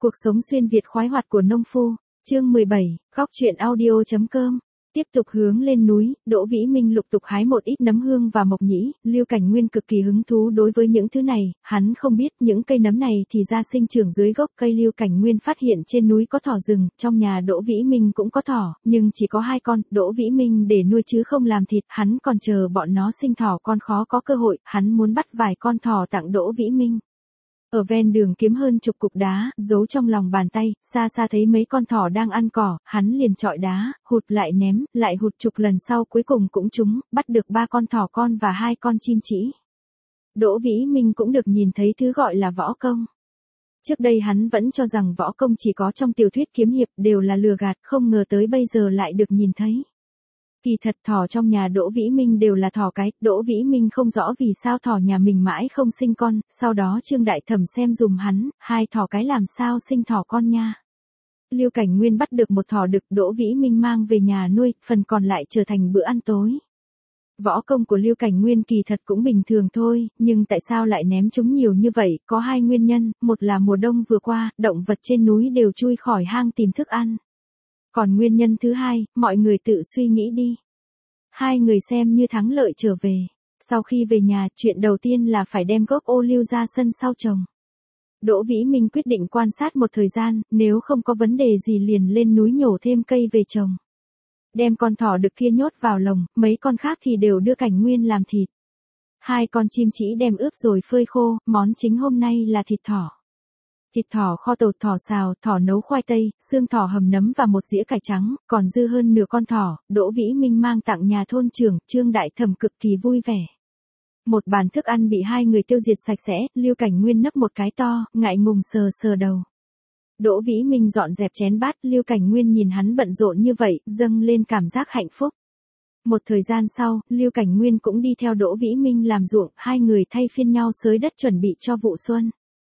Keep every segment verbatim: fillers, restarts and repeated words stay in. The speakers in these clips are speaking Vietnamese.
Cuộc sống xuyên Việt khoái hoạt của nông phu, chương mười bảy, góc truyện audio.com. Tiếp tục hướng lên núi, Đỗ Vĩ Minh lục tục hái một ít nấm hương và mộc nhĩ, Lưu Cảnh Nguyên cực kỳ hứng thú đối với những thứ này, hắn không biết những cây nấm này thì ra sinh trưởng dưới gốc cây. Lưu Cảnh Nguyên phát hiện trên núi có thỏ rừng, trong nhà Đỗ Vĩ Minh cũng có thỏ, nhưng chỉ có hai con, Đỗ Vĩ Minh để nuôi chứ không làm thịt, hắn còn chờ bọn nó sinh thỏ con khó có cơ hội, hắn muốn bắt vài con thỏ tặng Đỗ Vĩ Minh. Ở ven đường kiếm hơn chục cục đá, giấu trong lòng bàn tay, xa xa thấy mấy con thỏ đang ăn cỏ, hắn liền chọi đá, hụt lại ném, lại hụt chục lần sau cuối cùng cũng trúng, bắt được ba con thỏ con và hai con chim chỉ. Đỗ Vĩ Minh cũng được nhìn thấy thứ gọi là võ công. Trước đây hắn vẫn cho rằng võ công chỉ có trong tiểu thuyết kiếm hiệp, đều là lừa gạt, không ngờ tới bây giờ lại được nhìn thấy. Kỳ thật thỏ trong nhà Đỗ Vĩ Minh đều là thỏ cái, Đỗ Vĩ Minh không rõ vì sao thỏ nhà mình mãi không sinh con, sau đó Trương Đại Thẩm xem dùm hắn, hai thỏ cái làm sao sinh thỏ con nha. Lưu Cảnh Nguyên bắt được một thỏ đực, Đỗ Vĩ Minh mang về nhà nuôi, phần còn lại trở thành bữa ăn tối. Võ công của Lưu Cảnh Nguyên kỳ thật cũng bình thường thôi, nhưng tại sao lại ném chúng nhiều như vậy, có hai nguyên nhân, một là mùa đông vừa qua, động vật trên núi đều chui khỏi hang tìm thức ăn. Còn nguyên nhân thứ hai, mọi người tự suy nghĩ đi. Hai người xem như thắng lợi trở về. Sau khi về nhà, chuyện đầu tiên là phải đem gốc ô liu ra sân sau trồng. Đỗ Vĩ Minh quyết định quan sát một thời gian, nếu không có vấn đề gì liền lên núi nhổ thêm cây về trồng. Đem con thỏ đực kia nhốt vào lồng, mấy con khác thì đều đưa Cảnh Nguyên làm thịt. Hai con chim chỉ đem ướp rồi phơi khô, món chính hôm nay là thịt thỏ. Thịt thỏ kho tàu, thỏ xào, thỏ nấu khoai tây, xương thỏ hầm nấm và một dĩa cải trắng, còn dư hơn nửa con thỏ, Đỗ Vĩ Minh mang tặng nhà thôn trưởng, Trương Đại Thẩm cực kỳ vui vẻ. Một bàn thức ăn bị hai người tiêu diệt sạch sẽ, Lưu Cảnh Nguyên nấp một cái to, ngại ngùng sờ sờ đầu. Đỗ Vĩ Minh dọn dẹp chén bát, Lưu Cảnh Nguyên nhìn hắn bận rộn như vậy, dâng lên cảm giác hạnh phúc. Một thời gian sau, Lưu Cảnh Nguyên cũng đi theo Đỗ Vĩ Minh làm ruộng, hai người thay phiên nhau xới đất chuẩn bị cho vụ xuân.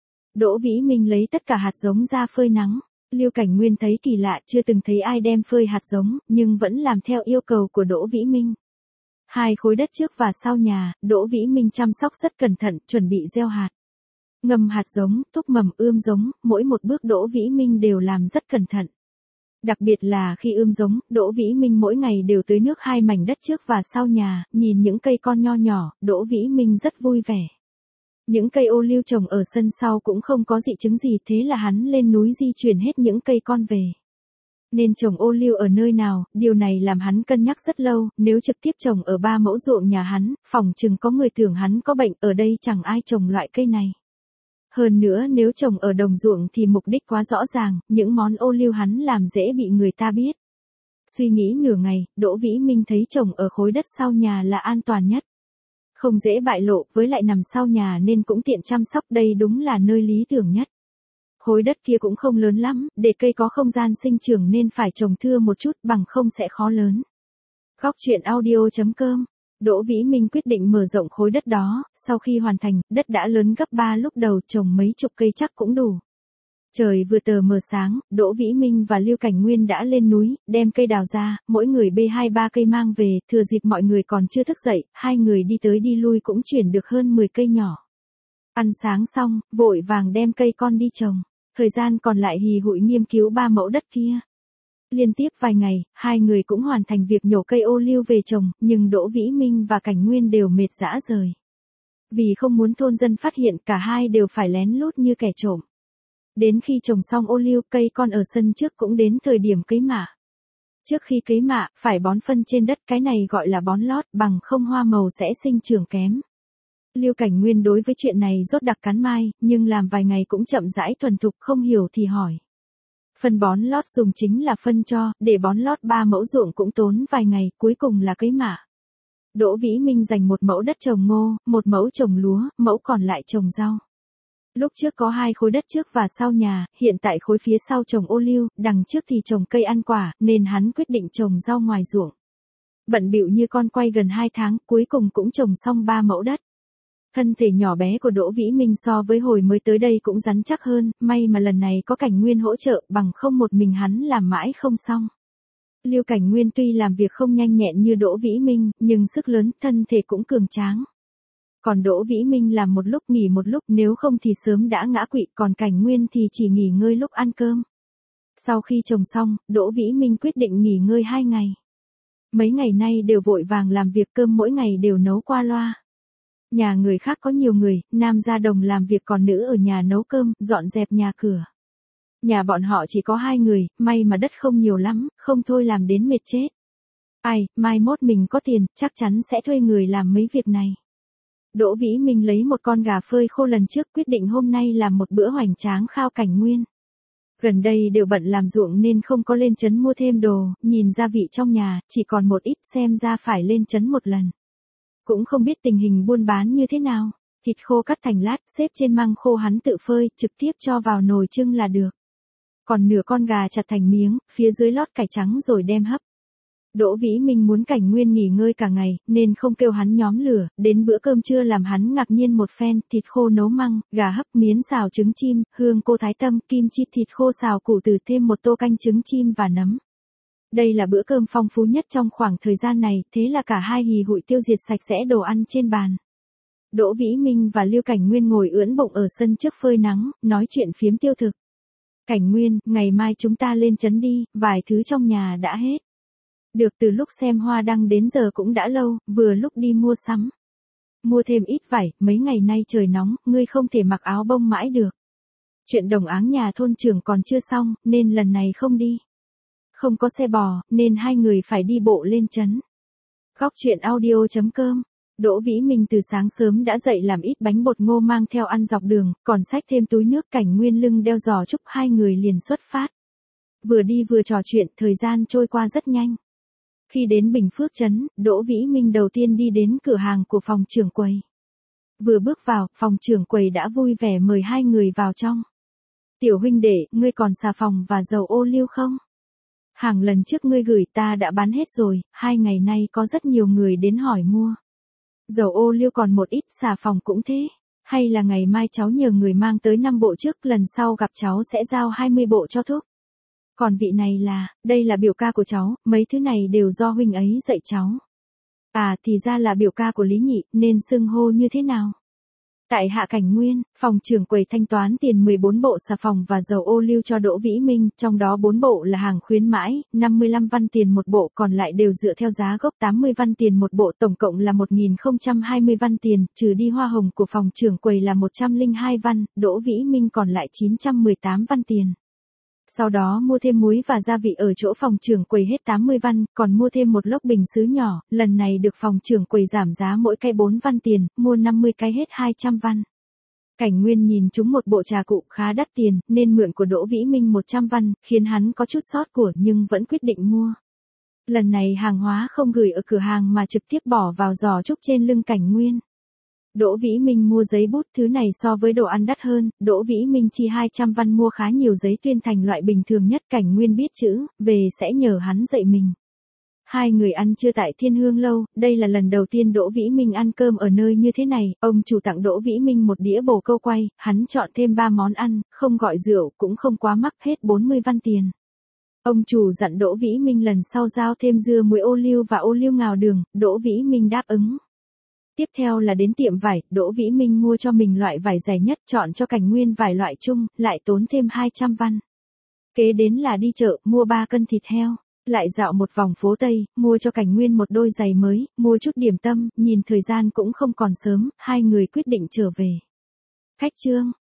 Đỗ Vĩ Minh lấy tất cả hạt giống ra phơi nắng. Lưu Cảnh Nguyên thấy kỳ lạ, chưa từng thấy ai đem phơi hạt giống, nhưng vẫn làm theo yêu cầu của Đỗ Vĩ Minh. Hai khối đất trước và sau nhà, Đỗ Vĩ Minh chăm sóc rất cẩn thận, chuẩn bị gieo hạt. Ngâm hạt giống, thúc mầm, ươm giống, mỗi một bước Đỗ Vĩ Minh đều làm rất cẩn thận. Đặc biệt là khi ươm giống, Đỗ Vĩ Minh mỗi ngày đều tưới nước hai mảnh đất trước và sau nhà, nhìn những cây con nho nhỏ, Đỗ Vĩ Minh rất vui vẻ. Những cây ô liu trồng ở sân sau cũng không có dị chứng gì, thế là hắn lên núi di chuyển hết những cây con về. Nên trồng ô liu ở nơi nào, điều này làm hắn cân nhắc rất lâu, nếu trực tiếp trồng ở ba mẫu ruộng nhà hắn, phỏng chừng có người tưởng hắn có bệnh, ở đây chẳng ai trồng loại cây này. Hơn nữa nếu trồng ở đồng ruộng thì mục đích quá rõ ràng, những món ô liu hắn làm dễ bị người ta biết. Suy nghĩ nửa ngày, Đỗ Vĩ Minh thấy trồng ở khối đất sau nhà là an toàn nhất. Không dễ bại lộ, với lại nằm sau nhà nên cũng tiện chăm sóc, đây đúng là nơi lý tưởng nhất. Khối đất kia cũng không lớn lắm, để cây có không gian sinh trưởng nên phải trồng thưa một chút, bằng không sẽ khó lớn. Góc truyện audio.com. Đỗ Vĩ Minh quyết định mở rộng khối đất đó, sau khi hoàn thành, đất đã lớn gấp ba lúc đầu, trồng mấy chục cây chắc cũng đủ. Trời vừa tờ mờ sáng, Đỗ Vĩ Minh và Lưu Cảnh Nguyên đã lên núi, đem cây đào ra, mỗi người bê hai ba cây mang về, thừa dịp mọi người còn chưa thức dậy, hai người đi tới đi lui cũng chuyển được hơn mười cây nhỏ. Ăn sáng xong, vội vàng đem cây con đi trồng, thời gian còn lại hì hụi nghiên cứu ba mẫu đất kia. Liên tiếp vài ngày, hai người cũng hoàn thành việc nhổ cây ô liu về trồng, nhưng Đỗ Vĩ Minh và Cảnh Nguyên đều mệt rã rời. Vì không muốn thôn dân phát hiện, cả hai đều phải lén lút như kẻ trộm. Đến khi trồng xong ô liu, cây con ở sân trước cũng đến thời điểm cấy mạ. Trước khi cấy mạ, phải bón phân trên đất, cái này gọi là bón lót, bằng không hoa màu sẽ sinh trưởng kém. Lưu Cảnh Nguyên đối với chuyện này rốt đặc cắn mai, nhưng làm vài ngày cũng chậm rãi thuần thục, không hiểu thì hỏi. Phân bón lót dùng chính là phân cho, để bón lót ba mẫu ruộng cũng tốn vài ngày, cuối cùng là cấy mạ. Đỗ Vĩ Minh dành một mẫu đất trồng ngô, một mẫu trồng lúa, mẫu còn lại trồng rau. Lúc trước có hai khối đất trước và sau nhà, hiện tại khối phía sau trồng ô liu, đằng trước thì trồng cây ăn quả, nên hắn quyết định trồng rau ngoài ruộng. Bận bịu như con quay gần hai tháng, cuối cùng cũng trồng xong ba mẫu đất. Thân thể nhỏ bé của Đỗ Vĩ Minh so với hồi mới tới đây cũng rắn chắc hơn, may mà lần này có Cảnh Nguyên hỗ trợ, bằng không một mình hắn làm mãi không xong. Lưu Cảnh Nguyên tuy làm việc không nhanh nhẹn như Đỗ Vĩ Minh, nhưng sức lớn, thân thể cũng cường tráng. Còn Đỗ Vĩ Minh làm một lúc nghỉ một lúc, nếu không thì sớm đã ngã quỵ, còn Cảnh Nguyên thì chỉ nghỉ ngơi lúc ăn cơm. Sau khi trồng xong, Đỗ Vĩ Minh quyết định nghỉ ngơi hai ngày. Mấy ngày nay đều vội vàng làm việc, cơm mỗi ngày đều nấu qua loa. Nhà người khác có nhiều người, nam ra đồng làm việc còn nữ ở nhà nấu cơm, dọn dẹp nhà cửa. Nhà bọn họ chỉ có hai người, may mà đất không nhiều lắm, không thôi làm đến mệt chết. Ai, mai mốt mình có tiền, chắc chắn sẽ thuê người làm mấy việc này. Đỗ Vĩ Minh lấy một con gà phơi khô lần trước, quyết định hôm nay làm một bữa hoành tráng khao Cảnh Nguyên. Gần đây đều bận làm ruộng nên không có lên trấn mua thêm đồ, nhìn gia vị trong nhà, chỉ còn một ít, xem ra phải lên trấn một lần. Cũng không biết tình hình buôn bán như thế nào, thịt khô cắt thành lát, xếp trên măng khô hắn tự phơi, trực tiếp cho vào nồi trưng là được. Còn nửa con gà chặt thành miếng, phía dưới lót cải trắng rồi đem hấp. Đỗ Vĩ Minh muốn Cảnh Nguyên nghỉ ngơi cả ngày, nên không kêu hắn nhóm lửa, đến bữa cơm trưa làm hắn ngạc nhiên một phen, thịt khô nấu măng, gà hấp, miến xào trứng chim, hương cô thái tâm, kim chi, thịt khô xào củ từ, thêm một tô canh trứng chim và nấm. Đây là bữa cơm phong phú nhất trong khoảng thời gian này, thế là cả hai hì hụi tiêu diệt sạch sẽ đồ ăn trên bàn. Đỗ Vĩ Minh và Lưu Cảnh Nguyên ngồi ưỡn bụng ở sân trước phơi nắng, nói chuyện phiếm tiêu thực. Cảnh Nguyên, ngày mai chúng ta lên trấn đi, vài thứ trong nhà đã hết. Được, từ lúc xem hoa đăng đến giờ cũng đã lâu, vừa lúc đi mua sắm. Mua thêm ít vải, mấy ngày nay trời nóng, ngươi không thể mặc áo bông mãi được. Chuyện đồng áng nhà thôn trưởng còn chưa xong, nên lần này không đi. Không có xe bò, nên hai người phải đi bộ lên trấn. Góc truyện audio chấm com. Đỗ Vĩ Minh từ sáng sớm đã dậy làm ít bánh bột ngô mang theo ăn dọc đường, còn xách thêm túi nước. Cảnh Nguyên lưng đeo giò trúc, hai người liền xuất phát. Vừa đi vừa trò chuyện, thời gian trôi qua rất nhanh. Khi đến Bình Phước trấn, Đỗ Vĩ Minh đầu tiên đi đến cửa hàng của phòng trưởng quầy. Vừa bước vào, phòng trưởng quầy đã vui vẻ mời hai người vào trong. Tiểu huynh đệ, ngươi còn xà phòng và dầu ô liu không? Hàng lần trước ngươi gửi ta đã bán hết rồi, hai ngày nay có rất nhiều người đến hỏi mua. Dầu ô liu còn một ít, xà phòng cũng thế. Hay là ngày mai cháu nhờ người mang tới năm bộ trước, lần sau gặp cháu sẽ giao hai mươi bộ cho thúc. Còn vị này là, đây là biểu ca của cháu, mấy thứ này đều do huynh ấy dạy cháu. À thì ra là biểu ca của Lý Nhị, nên xưng hô như thế nào? Tại hạ Cảnh Nguyên, phòng trưởng quầy thanh toán tiền mười bốn bộ xà phòng và dầu ô liu cho Đỗ Vĩ Minh, trong đó bốn bộ là hàng khuyến mãi, năm mươi lăm văn tiền một bộ, còn lại đều dựa theo giá gốc tám mươi văn tiền một bộ, tổng cộng là một nghìn không trăm hai mươi văn tiền, trừ đi hoa hồng của phòng trưởng quầy là một trăm lẻ hai văn, Đỗ Vĩ Minh còn lại chín trăm mười tám văn tiền. Sau đó mua thêm muối và gia vị ở chỗ phòng trưởng quầy hết tám mươi văn, còn mua thêm một lốc bình sứ nhỏ, lần này được phòng trưởng quầy giảm giá mỗi cái bốn văn tiền, mua năm mươi cái hết hai trăm văn. Cảnh Nguyên nhìn chúng một bộ trà cụ khá đắt tiền, nên mượn của Đỗ Vĩ Minh một trăm văn, khiến hắn có chút sót của nhưng vẫn quyết định mua. Lần này hàng hóa không gửi ở cửa hàng mà trực tiếp bỏ vào giò trúc trên lưng Cảnh Nguyên. Đỗ Vĩ Minh mua giấy bút, thứ này so với đồ ăn đắt hơn, Đỗ Vĩ Minh chi hai trăm văn mua khá nhiều giấy tuyên thành loại bình thường nhất. Cảnh Nguyên biết chữ, về sẽ nhờ hắn dạy mình. Hai người ăn trưa tại Thiên Hương Lâu, đây là lần đầu tiên Đỗ Vĩ Minh ăn cơm ở nơi như thế này, ông chủ tặng Đỗ Vĩ Minh một đĩa bồ câu quay, hắn chọn thêm ba món ăn, không gọi rượu, cũng không quá mắc, hết bốn mươi văn tiền. Ông chủ dặn Đỗ Vĩ Minh lần sau giao thêm dưa muối ô liu và ô liu ngào đường, Đỗ Vĩ Minh đáp ứng. Tiếp theo là đến tiệm vải, Đỗ Vĩ Minh mua cho mình loại vải dày nhất, chọn cho Cảnh Nguyên vải loại chung, lại tốn thêm hai trăm văn. Kế đến là đi chợ, mua ba cân thịt heo, lại dạo một vòng phố Tây, mua cho Cảnh Nguyên một đôi giày mới, mua chút điểm tâm, nhìn thời gian cũng không còn sớm, hai người quyết định trở về. Khách trương,